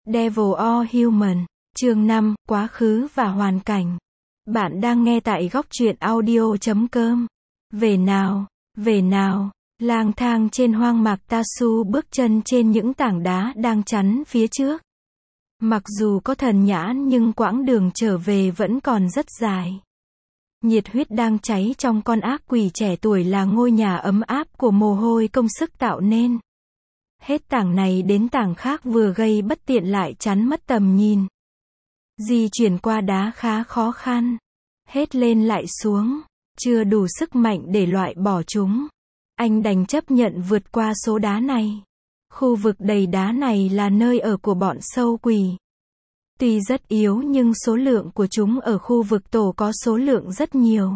Devil or Human, chương 5, quá khứ và hoàn cảnh. Bạn đang nghe tại góc truyện audio.com. Về nào, lang thang trên hoang mạc Tasu bước chân trên những tảng đá đang chắn phía trước. Mặc dù có thần nhãn nhưng quãng đường trở về vẫn còn rất dài. Nhiệt huyết đang cháy trong con ác quỷ trẻ tuổi là ngôi nhà ấm áp của mồ hôi công sức tạo nên. Hết tảng này đến tảng khác vừa gây bất tiện lại chắn mất tầm nhìn. Di chuyển qua đá khá khó khăn. Hết lên lại xuống. Chưa đủ sức mạnh để loại bỏ chúng. Anh đành chấp nhận vượt qua số đá này. Khu vực đầy đá này là nơi ở của bọn sâu quỷ. Tuy rất yếu nhưng số lượng của chúng ở khu vực tổ có số lượng rất nhiều.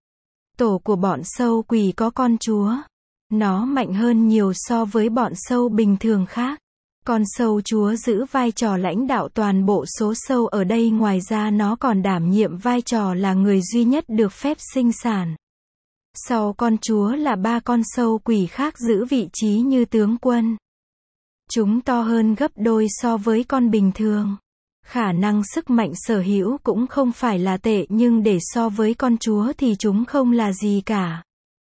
Tổ của bọn sâu quỷ có con chúa. Nó mạnh hơn nhiều so với bọn sâu bình thường khác. Con sâu chúa giữ vai trò lãnh đạo toàn bộ số sâu ở đây, ngoài ra nó còn đảm nhiệm vai trò là người duy nhất được phép sinh sản. Sau con chúa là 3 con sâu quỷ khác giữ vị trí như tướng quân. Chúng to hơn gấp đôi so với con bình thường. Khả năng sức mạnh sở hữu cũng không phải là tệ, nhưng để so với con chúa thì chúng không là gì cả.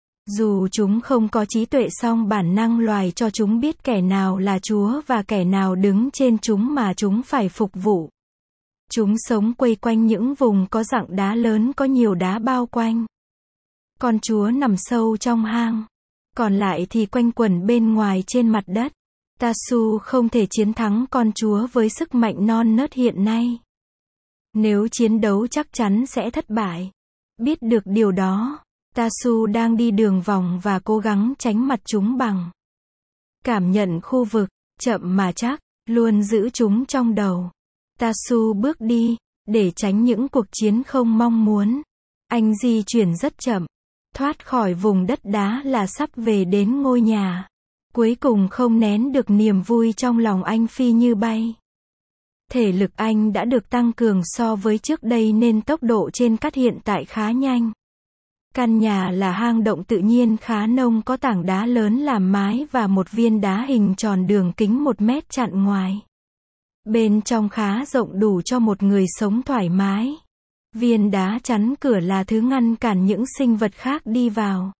Dù chúng không có trí tuệ song bản năng loài cho chúng biết kẻ nào là chúa và kẻ nào đứng trên chúng mà chúng phải phục vụ. Chúng sống quây quanh những vùng có rặng đá lớn có nhiều đá bao quanh. Con chúa nằm sâu trong hang. Còn lại thì quanh quẩn bên ngoài trên mặt đất. Tasu không thể chiến thắng con chúa với sức mạnh non nớt hiện nay. Nếu chiến đấu chắc chắn sẽ thất bại. Biết được điều đó, Tasu đang đi đường vòng và cố gắng tránh mặt chúng bằng cảm nhận khu vực, chậm mà chắc, luôn giữ chúng trong đầu. Tasu bước đi, để tránh những cuộc chiến không mong muốn. Anh di chuyển rất chậm, thoát khỏi vùng đất đá là sắp về đến ngôi nhà. Cuối cùng không nén được niềm vui trong lòng, anh phi như bay. Thể lực anh đã được tăng cường so với trước đây nên tốc độ trên cát hiện tại khá nhanh. Căn nhà là hang động tự nhiên khá nông, có tảng đá lớn làm mái và một viên đá hình tròn đường kính 1 mét chặn ngoài. Bên trong khá rộng, đủ cho một người sống thoải mái. Viên đá chắn cửa là thứ ngăn cản những sinh vật khác đi vào.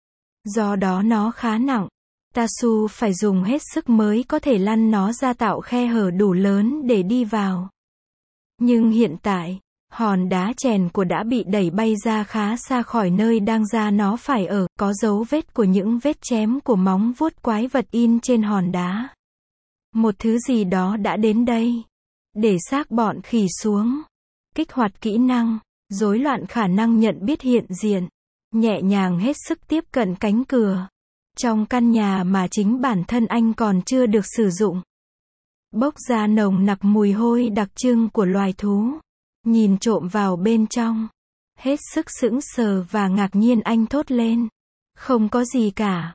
Do đó nó khá nặng. Tasu phải dùng hết sức mới có thể lăn nó ra, tạo khe hở đủ lớn để đi vào. Nhưng hiện tại, hòn đá chèn của đã bị đẩy bay ra khá xa khỏi nơi đang ra nó phải ở, có dấu vết của những vết chém của móng vuốt quái vật in trên hòn đá. Một thứ gì đó đã đến đây. Để xác bọn khỉ xuống. Kích hoạt kỹ năng, rối loạn khả năng nhận biết hiện diện. Nhẹ nhàng hết sức tiếp cận cánh cửa. Trong căn nhà mà chính bản thân anh còn chưa được sử dụng. Bốc ra nồng nặc mùi hôi đặc trưng của loài thú. Nhìn trộm vào bên trong. Hết sức sững sờ và ngạc nhiên, anh thốt lên. Không có gì cả.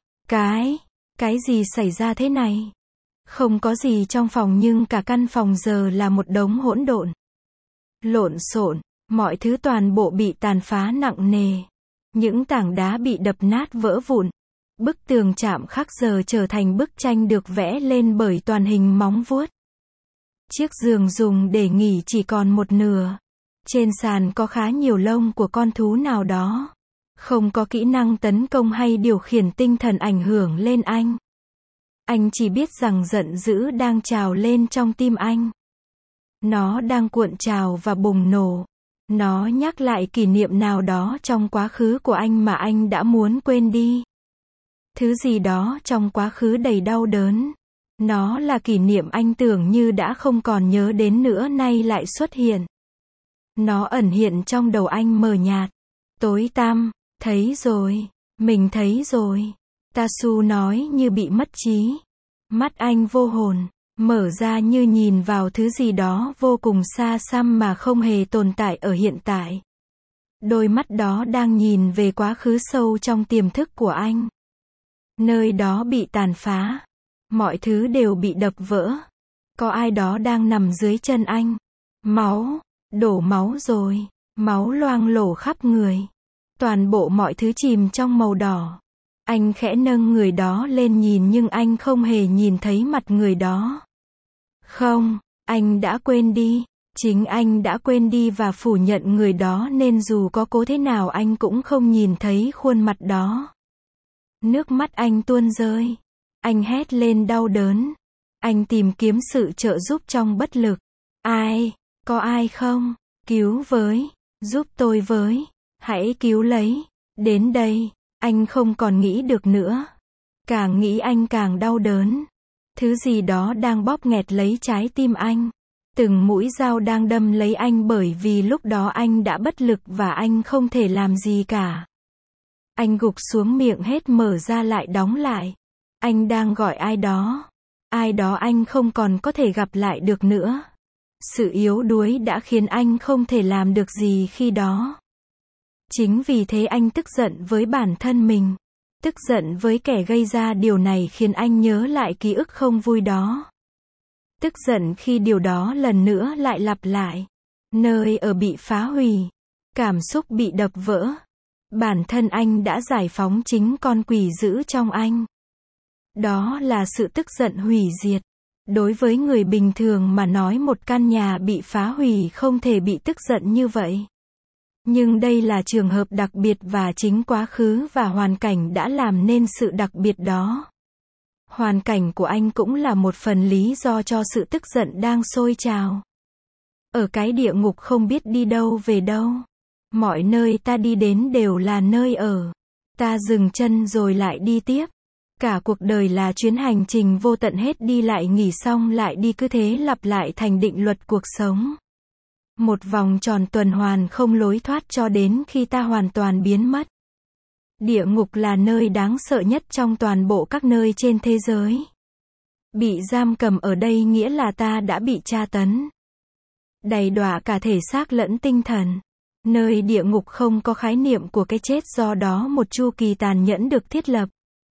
Cái gì xảy ra thế này? Không có gì trong phòng nhưng cả căn phòng giờ là một đống hỗn độn. Lộn xộn, mọi thứ toàn bộ bị tàn phá nặng nề. Những tảng đá bị đập nát vỡ vụn. Bức tường chạm khắc giờ trở thành bức tranh được vẽ lên bởi toàn hình móng vuốt. Chiếc giường dùng để nghỉ chỉ còn một nửa. Trên sàn có khá nhiều lông của con thú nào đó. Không có kỹ năng tấn công hay điều khiển tinh thần ảnh hưởng lên anh. Anh chỉ biết rằng giận dữ đang trào lên trong tim anh. Nó đang cuộn trào và bùng nổ. Nó nhắc lại kỷ niệm nào đó trong quá khứ của anh mà anh đã muốn quên đi. Thứ gì đó trong quá khứ đầy đau đớn. Nó là kỷ niệm anh tưởng như đã không còn nhớ đến nữa nay lại xuất hiện. Nó ẩn hiện trong đầu anh mờ nhạt. Tối tăm. Thấy rồi. Mình thấy rồi. Tasu nói như bị mất trí. Mắt anh vô hồn. Mở ra như nhìn vào thứ gì đó vô cùng xa xăm mà không hề tồn tại ở hiện tại. Đôi mắt đó đang nhìn về quá khứ sâu trong tiềm thức của anh. Nơi đó bị tàn phá. Mọi thứ đều bị đập vỡ. Có ai đó đang nằm dưới chân anh. Máu. Đổ máu rồi. Máu loang lổ khắp người. Toàn bộ mọi thứ chìm trong màu đỏ. Anh khẽ nâng người đó lên nhìn nhưng anh không hề nhìn thấy mặt người đó. Không, Anh đã quên đi. Chính anh đã quên đi và phủ nhận người đó nên dù có cố thế nào anh cũng không nhìn thấy khuôn mặt đó. Nước mắt anh tuôn rơi. Anh hét lên đau đớn. Anh tìm kiếm sự trợ giúp trong bất lực. Ai? Có ai không? Cứu với. Giúp tôi với. Hãy cứu lấy. Đến đây. Anh không còn nghĩ được nữa. Càng nghĩ anh càng đau đớn. Thứ gì đó đang bóp nghẹt lấy trái tim anh. Từng mũi dao đang đâm lấy anh bởi vì lúc đó anh đã bất lực và anh không thể làm gì cả. Anh gục xuống, miệng hết mở ra lại đóng lại. Anh đang gọi ai đó. Ai đó anh không còn có thể gặp lại được nữa. Sự yếu đuối đã khiến anh không thể làm được gì khi đó. Chính vì thế anh tức giận với bản thân mình. Tức giận với kẻ gây ra điều này khiến anh nhớ lại ký ức không vui đó. Tức giận khi điều đó lần nữa lại lặp lại. Nơi ở bị phá hủy. Cảm xúc bị đập vỡ. Bản thân anh đã giải phóng chính con quỷ dữ trong anh. Đó là sự tức giận hủy diệt. Đối với người bình thường mà nói, một căn nhà bị phá hủy không thể bị tức giận như vậy. Nhưng đây là trường hợp đặc biệt và chính quá khứ và hoàn cảnh đã làm nên sự đặc biệt đó. Hoàn cảnh của anh cũng là một phần lý do cho sự tức giận đang sôi trào. Ở cái địa ngục không biết đi đâu về đâu. Mọi nơi ta đi đến đều là nơi ở. Ta dừng chân rồi lại đi tiếp. Cả cuộc đời là chuyến hành trình vô tận, hết đi lại nghỉ xong lại đi, cứ thế lặp lại thành định luật cuộc sống. Một vòng tròn tuần hoàn không lối thoát cho đến khi ta hoàn toàn biến mất. Địa ngục là nơi đáng sợ nhất trong toàn bộ các nơi trên thế giới. Bị giam cầm ở đây nghĩa là ta đã bị tra tấn. Đầy đọa cả thể xác lẫn tinh thần. Nơi địa ngục không có khái niệm của cái chết, do đó một chu kỳ tàn nhẫn được thiết lập.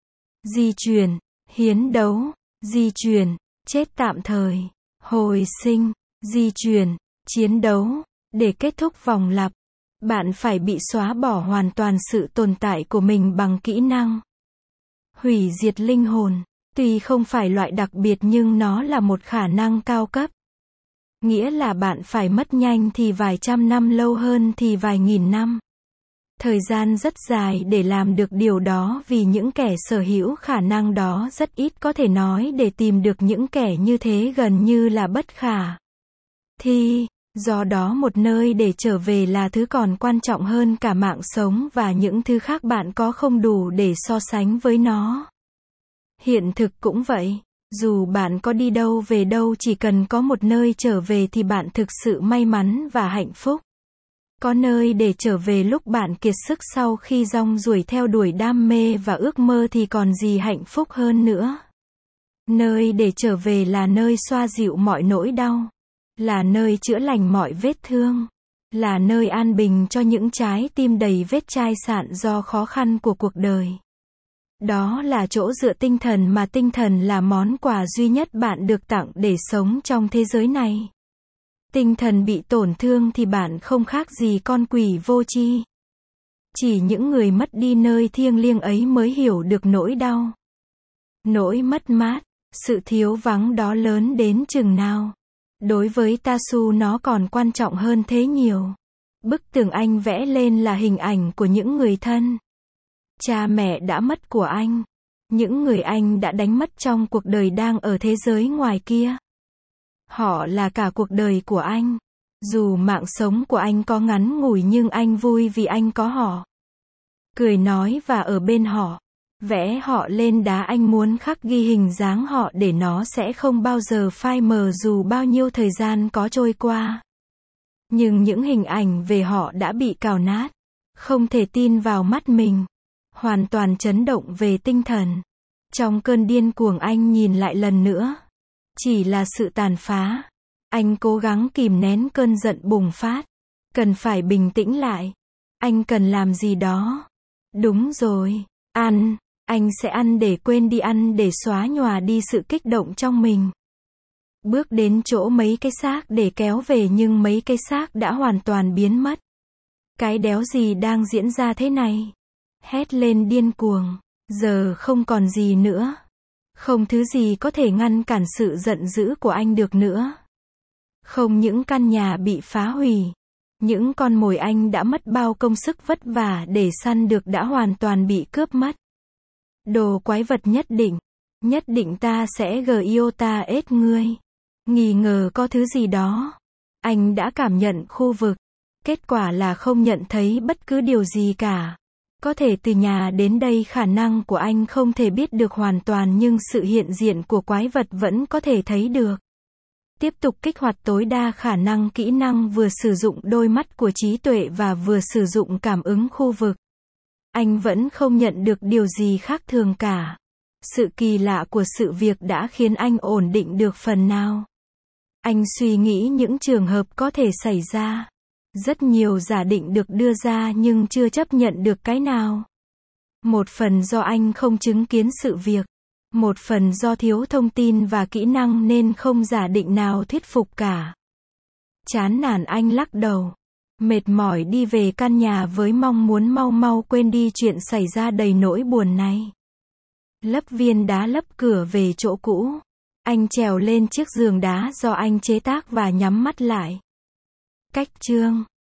Di chuyển, hiến đấu, di chuyển, chết tạm thời, hồi sinh, di chuyển, chiến đấu, để kết thúc vòng lặp. Bạn phải bị xóa bỏ hoàn toàn sự tồn tại của mình bằng kỹ năng hủy diệt linh hồn. Tuy không phải loại đặc biệt nhưng nó là một khả năng cao cấp. Nghĩa là bạn phải mất nhanh thì vài trăm năm, lâu hơn thì vài nghìn năm. Thời gian rất dài để làm được điều đó, vì những kẻ sở hữu khả năng đó rất ít, có thể nói để tìm được những kẻ như thế gần như là bất khả thi. Do đó một nơi để trở về là thứ còn quan trọng hơn cả mạng sống và những thứ khác bạn có không đủ để so sánh với nó. Hiện thực cũng vậy. Dù bạn có đi đâu về đâu, chỉ cần có một nơi trở về thì bạn thực sự may mắn và hạnh phúc. Có nơi để trở về lúc bạn kiệt sức sau khi rong ruổi theo đuổi đam mê và ước mơ thì còn gì hạnh phúc hơn nữa. Nơi để trở về là nơi xoa dịu mọi nỗi đau. Là nơi chữa lành mọi vết thương. Là nơi an bình cho những trái tim đầy vết chai sạn do khó khăn của cuộc đời. Đó là chỗ dựa tinh thần, mà tinh thần là món quà duy nhất bạn được tặng để sống trong thế giới này. Tinh thần bị tổn thương thì bạn không khác gì con quỷ vô tri. Chỉ những người mất đi nơi thiêng liêng ấy mới hiểu được nỗi đau, nỗi mất mát, sự thiếu vắng đó lớn đến chừng nào. Đối với Tatsu nó còn quan trọng hơn thế nhiều. Bức tường anh vẽ lên là hình ảnh của những người thân, cha mẹ đã mất của anh. Những người anh đã đánh mất trong cuộc đời đang ở thế giới ngoài kia. Họ là cả cuộc đời của anh. Dù mạng sống của anh có ngắn ngủi nhưng anh vui vì anh có họ. Cười nói và ở bên họ. Vẽ họ lên đá, anh muốn khắc ghi hình dáng họ để nó sẽ không bao giờ phai mờ dù bao nhiêu thời gian có trôi qua. Nhưng những hình ảnh về họ đã bị cào nát. Không thể tin vào mắt mình. Hoàn toàn chấn động về tinh thần. Trong cơn điên cuồng anh nhìn lại lần nữa. Chỉ là sự tàn phá. Anh cố gắng kìm nén cơn giận bùng phát. Cần phải bình tĩnh lại. Anh cần làm gì đó. Đúng rồi. Ăn. Anh sẽ ăn để quên đi, ăn để xóa nhòa đi sự kích động trong mình. Bước đến chỗ mấy cái xác để kéo về nhưng mấy cái xác đã hoàn toàn biến mất. Cái đéo gì đang diễn ra thế này? Hét lên điên cuồng. Giờ không còn gì nữa. Không thứ gì có thể ngăn cản sự giận dữ của anh được nữa. Không những căn nhà bị phá hủy, những con mồi anh đã mất bao công sức vất vả để săn được đã hoàn toàn bị cướp mất. Đồ quái vật nhất định ta sẽ Giota ết ngươi. Nghi ngờ có thứ gì đó. Anh đã cảm nhận khu vực. Kết quả là không nhận thấy bất cứ điều gì cả. Có thể từ nhà đến đây khả năng của anh không thể biết được hoàn toàn nhưng sự hiện diện của quái vật vẫn có thể thấy được. Tiếp tục kích hoạt tối đa khả năng kỹ năng vừa sử dụng đôi mắt của trí tuệ và vừa sử dụng cảm ứng khu vực. Anh vẫn không nhận được điều gì khác thường cả. Sự kỳ lạ của sự việc đã khiến anh ổn định được phần nào. Anh suy nghĩ những trường hợp có thể xảy ra. Rất nhiều giả định được đưa ra nhưng chưa chấp nhận được cái nào. Một phần do anh không chứng kiến sự việc. Một phần do thiếu thông tin và kỹ năng nên không giả định nào thuyết phục cả. Chán nản anh lắc đầu. Mệt mỏi đi về căn nhà với mong muốn mau mau quên đi chuyện xảy ra đầy nỗi buồn này. Lấp viên đá lấp cửa về chỗ cũ. Anh trèo lên chiếc giường đá do anh chế tác và nhắm mắt lại. Cách chương